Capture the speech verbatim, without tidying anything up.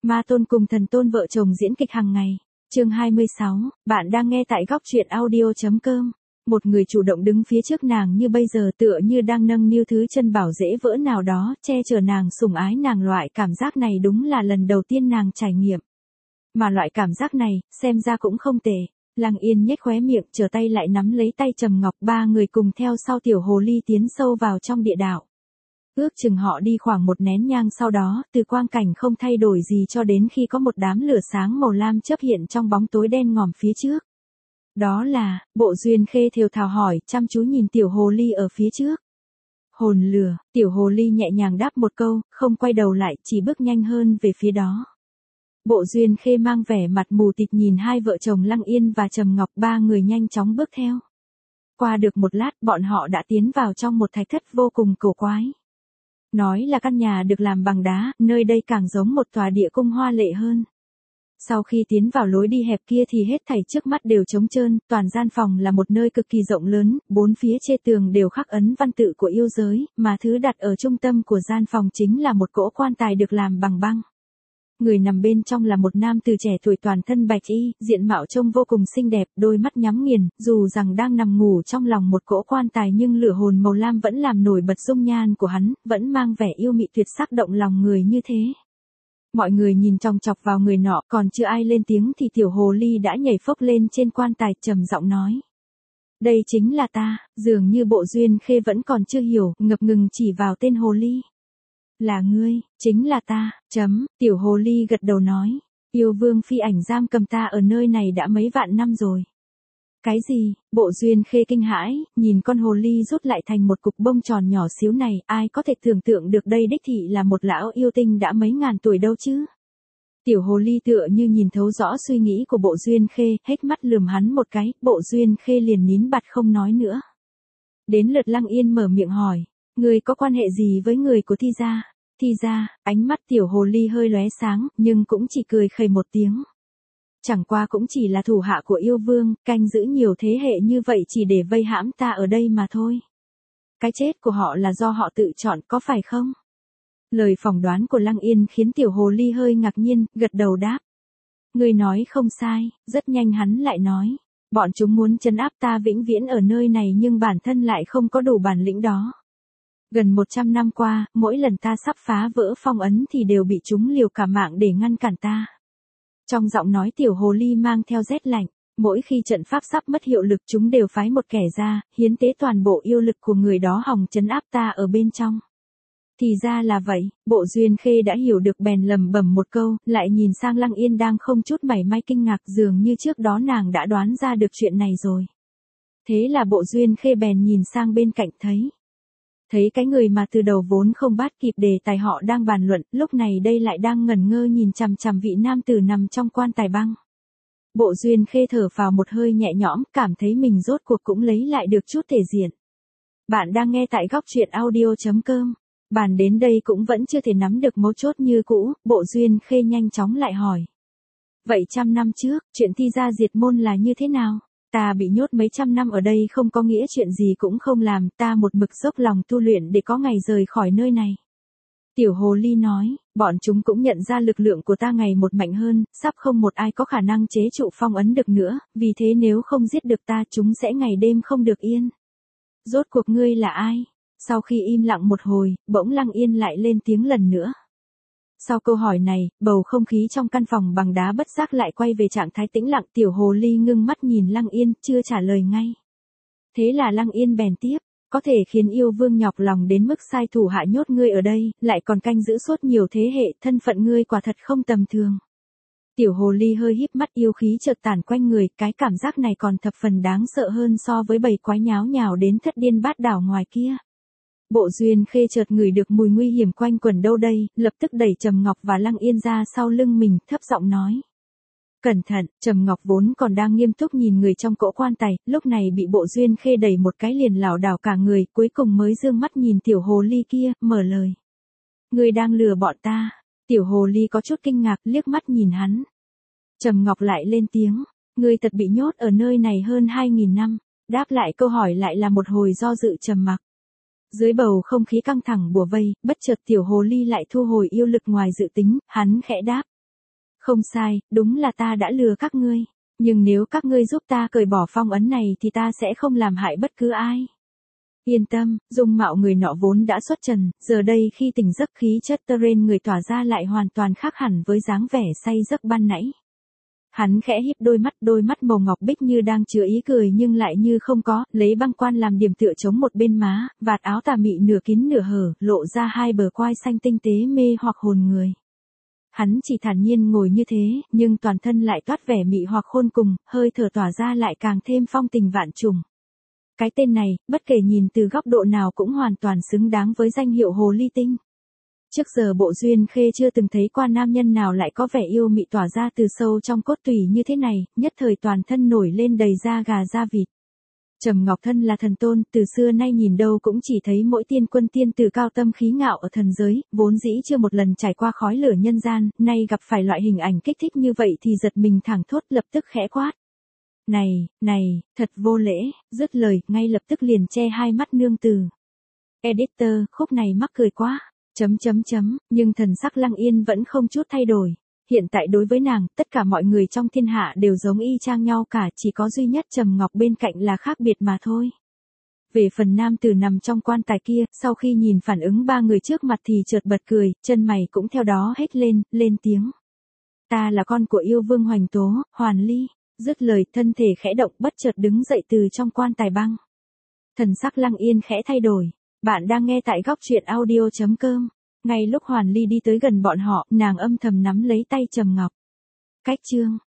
Ma tôn cùng thần tôn vợ chồng diễn kịch hàng ngày. Chương hai mươi sáu, bạn đang nghe tại góc truyện audio chấm com. Một người chủ động đứng phía trước nàng như bây giờ tựa như đang nâng niu thứ chân bảo dễ vỡ nào đó, che chở nàng, sủng ái nàng, loại cảm giác này đúng là lần đầu tiên nàng trải nghiệm. Mà loại cảm giác này, xem ra cũng không tệ. Lăng Yên nhếch khóe miệng, trở tay lại nắm lấy tay Trầm Ngọc, ba người cùng theo sau tiểu hồ ly tiến sâu vào trong địa đạo. Ước chừng họ đi khoảng một nén nhang, sau đó, từ quang cảnh không thay đổi gì cho đến khi có một đám lửa sáng màu lam chớp hiện trong bóng tối đen ngòm phía trước. Đó là, Bộ Duyên Khê thều thào hỏi, chăm chú nhìn tiểu hồ ly ở phía trước. Hồn lửa, tiểu hồ ly nhẹ nhàng đáp một câu, không quay đầu lại, chỉ bước nhanh hơn về phía đó. Bộ Duyên Khê mang vẻ mặt mù tịt nhìn hai vợ chồng Lăng Yên và Trầm Ngọc, ba người nhanh chóng bước theo. Qua được một lát, bọn họ đã tiến vào trong một thạch thất vô cùng cổ quái. Nói là căn nhà được làm bằng đá, nơi đây càng giống một tòa địa cung hoa lệ hơn. Sau khi tiến vào lối đi hẹp kia thì hết thảy trước mắt đều trống trơn, toàn gian phòng là một nơi cực kỳ rộng lớn, bốn phía trên tường đều khắc ấn văn tự của yêu giới, mà thứ đặt ở trung tâm của gian phòng chính là một cỗ quan tài được làm bằng băng. Người nằm bên trong là một nam từ trẻ tuổi, toàn thân bạch y, diện mạo trông vô cùng xinh đẹp, đôi mắt nhắm nghiền, dù rằng đang nằm ngủ trong lòng một cỗ quan tài nhưng lửa hồn màu lam vẫn làm nổi bật dung nhan của hắn, vẫn mang vẻ yêu mị tuyệt sắc động lòng người như thế. Mọi người nhìn chòng chọc vào người nọ, còn chưa ai lên tiếng thì tiểu hồ ly đã nhảy phốc lên trên quan tài, trầm giọng nói. Đây chính là ta, dường như Bộ Duyên Khê vẫn còn chưa hiểu, ngập ngừng chỉ vào tên hồ ly. Là ngươi, chính là ta, chấm, tiểu hồ ly gật đầu nói. Yêu vương phi ảnh giam cầm ta ở nơi này đã mấy vạn năm rồi. Cái gì? Bộ Duyên Khê kinh hãi, nhìn con hồ ly rút lại thành một cục bông tròn nhỏ xíu này, ai có thể tưởng tượng được đây đích thị là một lão yêu tinh đã mấy ngàn tuổi đâu chứ. Tiểu hồ ly tựa như nhìn thấu rõ suy nghĩ của Bộ Duyên Khê, hết mắt lườm hắn một cái, Bộ Duyên Khê liền nín bặt không nói nữa. Đến lượt Lăng Yên mở miệng hỏi. Người có quan hệ gì với người của Thi gia? Thi gia, ánh mắt tiểu hồ ly hơi lóe sáng, nhưng cũng chỉ cười khẩy một tiếng. Chẳng qua cũng chỉ là thủ hạ của yêu vương, canh giữ nhiều thế hệ như vậy chỉ để vây hãm ta ở đây mà thôi. Cái chết của họ là do họ tự chọn, có phải không? Lời phỏng đoán của Lăng Yên khiến tiểu hồ ly hơi ngạc nhiên, gật đầu đáp. Người nói không sai, rất nhanh hắn lại nói. Bọn chúng muốn trấn áp ta vĩnh viễn ở nơi này nhưng bản thân lại không có đủ bản lĩnh đó. Gần một trăm năm qua, mỗi lần ta sắp phá vỡ phong ấn thì đều bị chúng liều cả mạng để ngăn cản ta. Trong giọng nói tiểu hồ ly mang theo rét lạnh, mỗi khi trận pháp sắp mất hiệu lực chúng đều phái một kẻ ra, hiến tế toàn bộ yêu lực của người đó hòng trấn áp ta ở bên trong. Thì ra là vậy, Bộ Duyên Khê đã hiểu được bèn lầm bầm một câu, lại nhìn sang Lăng Yên đang không chút mảy may kinh ngạc, dường như trước đó nàng đã đoán ra được chuyện này rồi. Thế là Bộ Duyên Khê bèn nhìn sang bên cạnh thấy. Thấy cái người mà từ đầu vốn không bắt kịp đề tài họ đang bàn luận, lúc này đây lại đang ngẩn ngơ nhìn chằm chằm vị nam tử nằm trong quan tài băng. Bộ Duyên Khê thở phào một hơi nhẹ nhõm, cảm thấy mình rốt cuộc cũng lấy lại được chút thể diện. Bạn đang nghe tại góc truyện audio chấm com. Bàn đến đây cũng vẫn chưa thể nắm được mấu chốt như cũ, Bộ Duyên Khê nhanh chóng lại hỏi. Vậy trăm năm trước, chuyện Thi gia diệt môn là như thế nào? Ta bị nhốt mấy trăm năm ở đây không có nghĩa chuyện gì cũng không làm, ta một mực dốc lòng tu luyện để có ngày rời khỏi nơi này. Tiểu hồ ly nói, bọn chúng cũng nhận ra lực lượng của ta ngày một mạnh hơn, sắp không một ai có khả năng chế trụ phong ấn được nữa, vì thế nếu không giết được ta chúng sẽ ngày đêm không được yên. Rốt cuộc ngươi là ai? Sau khi im lặng một hồi, bỗng Lăng Yên lại lên tiếng lần nữa. Sau câu hỏi này, bầu không khí trong căn phòng bằng đá bất giác lại quay về trạng thái tĩnh lặng, tiểu hồ ly ngưng mắt nhìn Lăng Yên, chưa trả lời ngay. Thế là Lăng Yên bèn tiếp, có thể khiến yêu vương nhọc lòng đến mức sai thủ hạ nhốt ngươi ở đây, lại còn canh giữ suốt nhiều thế hệ, thân phận ngươi quả thật không tầm thường. Tiểu hồ ly hơi híp mắt, yêu khí chợt tản quanh người, cái cảm giác này còn thập phần đáng sợ hơn so với bầy quái nháo nhào đến thất điên bát đảo ngoài kia. Bộ Duyên Khê chợt ngửi được mùi nguy hiểm quanh quẩn đâu đây, lập tức đẩy Trầm Ngọc và Lăng Yên ra sau lưng mình, thấp giọng nói. Cẩn thận, Trầm Ngọc vốn còn đang nghiêm túc nhìn người trong cỗ quan tài, lúc này bị Bộ Duyên Khê đẩy một cái liền lảo đảo cả người, cuối cùng mới dương mắt nhìn tiểu hồ ly kia, mở lời. Ngươi đang lừa bọn ta. Tiểu hồ ly có chút kinh ngạc, liếc mắt nhìn hắn. Trầm Ngọc lại lên tiếng. Ngươi thật bị nhốt ở nơi này hơn hai nghìn năm. Đáp lại câu hỏi lại là một hồi do dự trầm mặc. Dưới bầu không khí căng thẳng bủa vây, bất chợt tiểu hồ ly lại thu hồi yêu lực ngoài dự tính, hắn khẽ đáp. Không sai, đúng là ta đã lừa các ngươi. Nhưng nếu các ngươi giúp ta cởi bỏ phong ấn này thì ta sẽ không làm hại bất cứ ai. Yên tâm, dung mạo người nọ vốn đã xuất trần, giờ đây khi tỉnh giấc khí chất Teren người tỏa ra lại hoàn toàn khác hẳn với dáng vẻ say giấc ban nãy. Hắn khẽ híp đôi mắt, đôi mắt màu ngọc bích như đang chứa ý cười nhưng lại như không có, lấy băng quan làm điểm tựa chống một bên má, vạt áo tà mị nửa kín nửa hở, lộ ra hai bờ quai xanh tinh tế mê hoặc hồn người. Hắn chỉ thản nhiên ngồi như thế, nhưng toàn thân lại toát vẻ mị hoặc khôn cùng, hơi thở tỏa ra lại càng thêm phong tình vạn trùng. Cái tên này, bất kể nhìn từ góc độ nào cũng hoàn toàn xứng đáng với danh hiệu hồ ly tinh. Trước giờ Bộ Duyên Khê chưa từng thấy qua nam nhân nào lại có vẻ yêu mị tỏa ra từ sâu trong cốt tủy như thế này, nhất thời toàn thân nổi lên đầy da gà da vịt. Trầm Ngọc thân là thần tôn, từ xưa nay nhìn đâu cũng chỉ thấy mỗi tiên quân tiên tử cao tâm khí ngạo ở thần giới, vốn dĩ chưa một lần trải qua khói lửa nhân gian, nay gặp phải loại hình ảnh kích thích như vậy thì giật mình thẳng thốt lập tức khẽ quát. Này, này, thật vô lễ, dứt lời, ngay lập tức liền che hai mắt nương tử. Editor, khúc này mắc cười quá. Chấm chấm chấm, nhưng thần sắc Lăng Yên vẫn không chút thay đổi. Hiện tại đối với nàng, tất cả mọi người trong thiên hạ đều giống y chang nhau cả, chỉ có duy nhất Trầm Ngọc bên cạnh là khác biệt mà thôi. Về phần nam tử nằm trong quan tài kia, sau khi nhìn phản ứng ba người trước mặt thì chợt bật cười, chân mày cũng theo đó hết lên, lên tiếng. Ta là con của yêu vương Hoành Tố, Hoàn Ly. Dứt lời, thân thể khẽ động bất chợt đứng dậy từ trong quan tài băng. Thần sắc Lăng Yên khẽ thay đổi. Bạn đang nghe tại góc truyện audio chấm com. Ngay lúc Hoàn Ly đi tới gần bọn họ, nàng âm thầm nắm lấy tay Trầm Ngọc. Cách chương